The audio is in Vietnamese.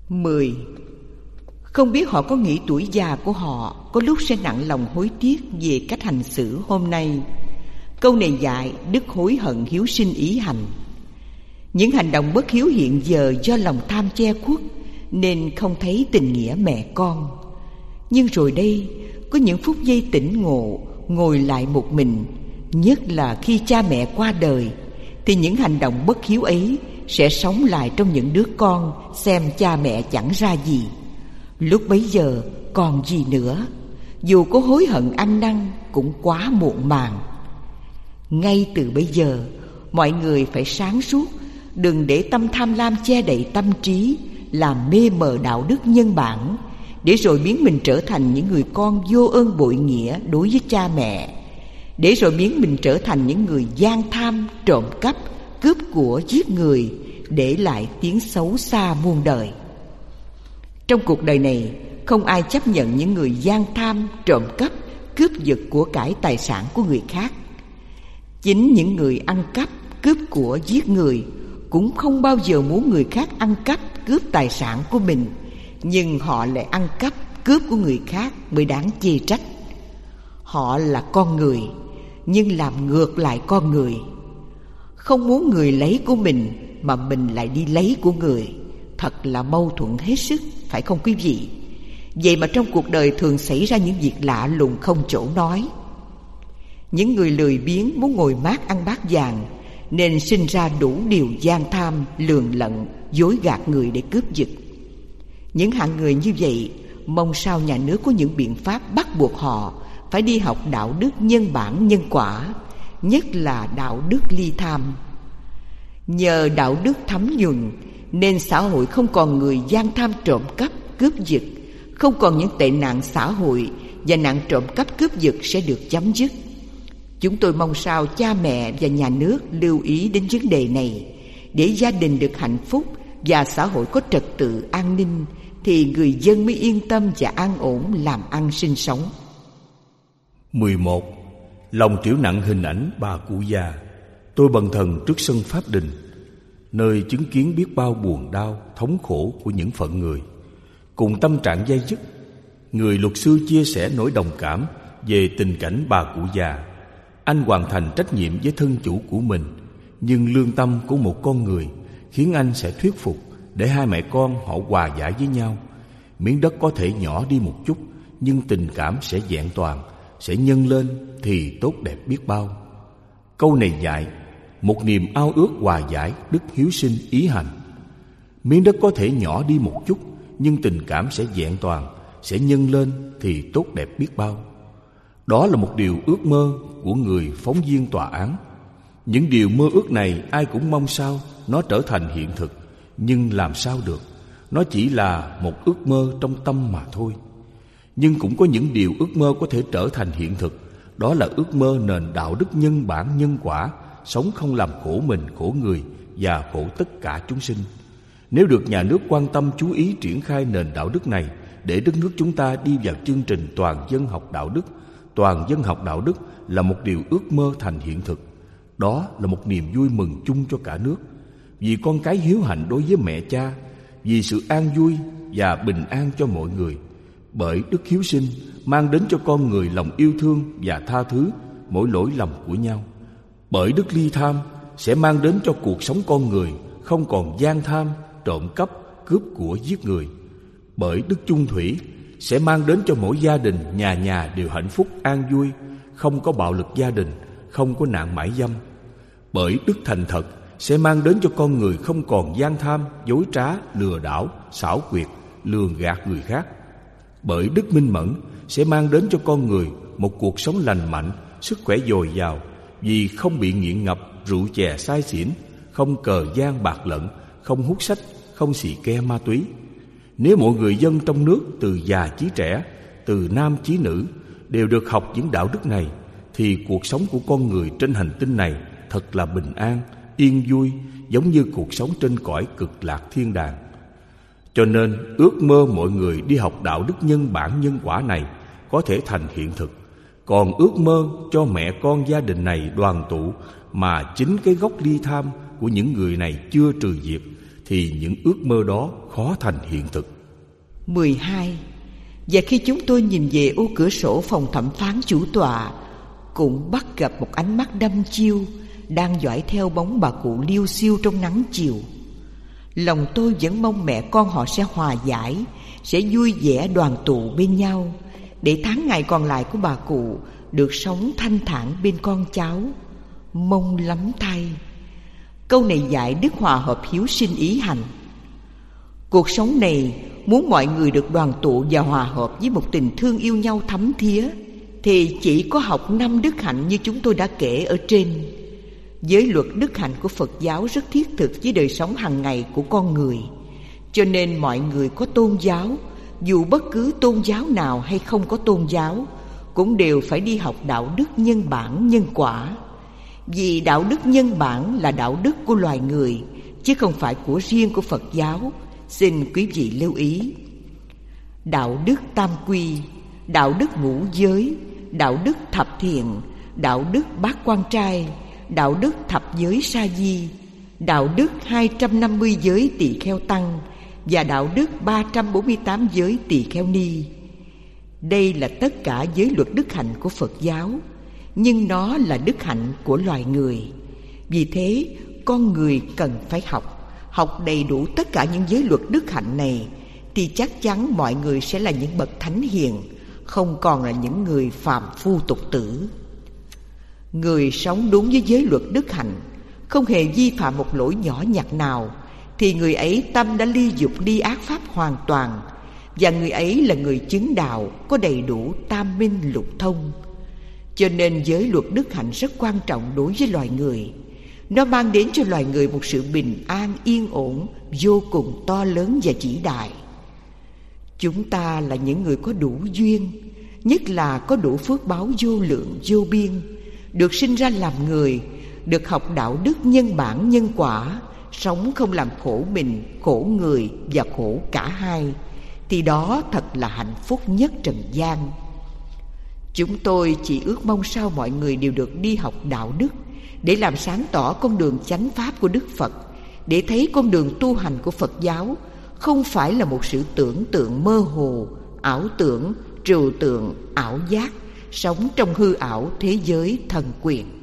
10. Không biết họ có nghĩ tuổi già của họ có lúc sẽ nặng lòng hối tiếc về cách hành xử hôm nay. Câu này dạy đức hối hận hiếu sinh ý hành. Những hành động bất hiếu hiện giờ do lòng tham che khuất nên không thấy tình nghĩa mẹ con. Nhưng rồi đây, có những phút giây tỉnh ngộ, ngồi lại một mình, nhất là khi cha mẹ qua đời, thì những hành động bất hiếu ấy sẽ sống lại trong những đứa con xem cha mẹ chẳng ra gì. Lúc bấy giờ còn gì nữa, dù có hối hận ăn năn cũng quá muộn màng. Ngay từ bây giờ, mọi người phải sáng suốt, đừng để tâm tham lam che đậy tâm trí, làm mê mờ đạo đức nhân bản, để rồi biến mình trở thành những người con vô ơn bội nghĩa đối với cha mẹ, để rồi biến mình trở thành những người gian tham, trộm cắp, cướp của, giết người, để lại tiếng xấu xa muôn đời. Trong cuộc đời này, không ai chấp nhận những người gian tham, trộm cắp, cướp giật của cải tài sản của người khác. Chính những người ăn cắp, cướp của, giết người cũng không bao giờ muốn người khác ăn cắp, cướp tài sản của mình, nhưng họ lại ăn cắp, cướp của người khác mới đáng chê trách. Họ là con người, nhưng làm ngược lại con người. Không muốn người lấy của mình mà mình lại đi lấy của người, thật là mâu thuẫn hết sức, phải không quý vị? Vậy mà trong cuộc đời thường xảy ra những việc lạ lùng không chỗ nói. Những người lười biếng muốn ngồi mát ăn bát vàng, nên sinh ra đủ điều gian tham, lường lận, dối gạt người để cướp giật. Những hạng người như vậy, mong sao nhà nước có những biện pháp bắt buộc họ phải đi học đạo đức nhân bản nhân quả, nhất là đạo đức ly tham. Nhờ đạo đức thấm nhuần nên xã hội không còn người gian tham trộm cắp cướp giật, không còn những tệ nạn xã hội, và nạn trộm cắp cướp giật sẽ được chấm dứt. Chúng tôi mong sao cha mẹ và nhà nước lưu ý đến vấn đề này, để gia đình được hạnh phúc và xã hội có trật tự an ninh, thì người dân mới yên tâm và an ổn làm ăn sinh sống. 11. Lòng triểu nặng hình ảnh bà cụ già. Tôi bần thần trước sân pháp đình, nơi chứng kiến biết bao buồn đau, thống khổ của những phận người. Cùng tâm trạng day dứt, người luật sư chia sẻ nỗi đồng cảm về tình cảnh bà cụ già. Anh hoàn thành trách nhiệm với thân chủ của mình, nhưng lương tâm của một con người khiến anh sẽ thuyết phục để hai mẹ con họ hòa giải với nhau. Miếng đất có thể nhỏ đi một chút, nhưng tình cảm sẽ vẹn toàn, sẽ nhân lên thì tốt đẹp biết bao. Câu này dạy một niềm ao ước hòa giải, đức hiếu sinh ý hành. Miếng đất có thể nhỏ đi một chút, nhưng tình cảm sẽ vẹn toàn, sẽ nhân lên thì tốt đẹp biết bao. Đó là một điều ước mơ của người phóng viên tòa án. Những điều mơ ước này ai cũng mong sao nó trở thành hiện thực, nhưng làm sao được, nó chỉ là một ước mơ trong tâm mà thôi. Nhưng cũng có những điều ước mơ có thể trở thành hiện thực. Đó là ước mơ nền đạo đức nhân bản nhân quả, sống không làm khổ mình, khổ người và khổ tất cả chúng sinh. Nếu được nhà nước quan tâm chú ý triển khai nền đạo đức này, để đất nước chúng ta đi vào chương trình toàn dân học đạo đức. Toàn dân học đạo đức là một điều ước mơ thành hiện thực. Đó là một niềm vui mừng chung cho cả nước, vì con cái hiếu hạnh đối với mẹ cha, vì sự an vui và bình an cho mọi người. Bởi đức hiếu sinh mang đến cho con người lòng yêu thương và tha thứ mỗi lỗi lầm của nhau. Bởi đức ly tham sẽ mang đến cho cuộc sống con người không còn gian tham, trộm cắp, cướp của, giết người. Bởi đức chung thủy sẽ mang đến cho mỗi gia đình, nhà nhà đều hạnh phúc an vui, không có bạo lực gia đình, không có nạn mại dâm. Bởi đức thành thật sẽ mang đến cho con người không còn gian tham, dối trá, lừa đảo, xảo quyệt, lường gạt người khác. Bởi đức minh mẫn sẽ mang đến cho con người một cuộc sống lành mạnh, sức khỏe dồi dào, vì không bị nghiện ngập rượu chè say xỉn, không cờ gian bạc lận, không hút sách, không xì ke ma túy. Nếu mọi người dân trong nước từ già chí trẻ, từ nam chí nữ đều được học những đạo đức này, thì cuộc sống của con người trên hành tinh này thật là bình an, yên vui, giống như cuộc sống trên cõi cực lạc thiên đàng. Cho nên ước mơ mọi người đi học đạo đức nhân bản nhân quả này có thể thành hiện thực. Còn ước mơ cho mẹ con gia đình này đoàn tụ mà chính cái gốc ly tham của những người này chưa trừ diệt, thì những ước mơ đó khó thành hiện thực. 12. Và khi chúng tôi nhìn về ô cửa sổ phòng thẩm phán chủ tọa, cũng bắt gặp một ánh mắt đăm chiêu đang dõi theo bóng bà cụ liêu xiêu trong nắng chiều. Lòng tôi vẫn mong mẹ con họ sẽ hòa giải, sẽ vui vẻ đoàn tụ bên nhau, để tháng ngày còn lại của bà cụ được sống thanh thản bên con cháu. Mong lắm thay. Câu này dạy đức hòa hợp hiếu sinh ý hành. Cuộc sống này muốn mọi người được đoàn tụ và hòa hợp với một tình thương yêu nhau thấm thía, thì chỉ có học 5 đức hạnh như chúng tôi đã kể ở trên. Giới luật đức hạnh của Phật giáo rất thiết thực với đời sống hàng ngày của con người, cho nên mọi người có tôn giáo, dù bất cứ tôn giáo nào hay không có tôn giáo, cũng đều phải đi học đạo đức nhân bản nhân quả. Vì đạo đức nhân bản là đạo đức của loài người, chứ không phải của riêng của Phật giáo. Xin quý vị lưu ý. Đạo đức tam quy, đạo đức ngũ giới, đạo đức thập thiện, đạo đức bát quan trai, đạo đức thập giới sa di, đạo đức 250 giới tỳ kheo tăng và đạo đức 348 giới tỳ kheo ni. Đây là tất cả giới luật đức hạnh của Phật giáo, nhưng nó là đức hạnh của loài người. Vì thế, con người cần phải học đầy đủ tất cả những giới luật đức hạnh này, thì chắc chắn mọi người sẽ là những bậc thánh hiền, không còn là những người phàm phu tục tử. Người sống đúng với giới luật đức hạnh, không hề vi phạm một lỗi nhỏ nhặt nào, thì người ấy tâm đã ly dục ly ác pháp hoàn toàn, và người ấy là người chứng đạo, có đầy đủ tam minh lục thông. Cho nên giới luật đức hạnh rất quan trọng đối với loài người. Nó mang đến cho loài người một sự bình an yên ổn vô cùng to lớn và vĩ đại. Chúng ta là những người có đủ duyên, nhất là có đủ phước báo vô lượng vô biên, được sinh ra làm người, được học đạo đức nhân bản nhân quả, sống không làm khổ mình, khổ người và khổ cả hai, thì đó thật là hạnh phúc nhất trần gian. Chúng tôi chỉ ước mong sao mọi người đều được đi học đạo đức, để làm sáng tỏ con đường chánh pháp của Đức Phật, để thấy con đường tu hành của Phật giáo không phải là một sự tưởng tượng mơ hồ, ảo tưởng, trừu tượng, ảo giác, sống trong hư ảo thế giới thần quyền.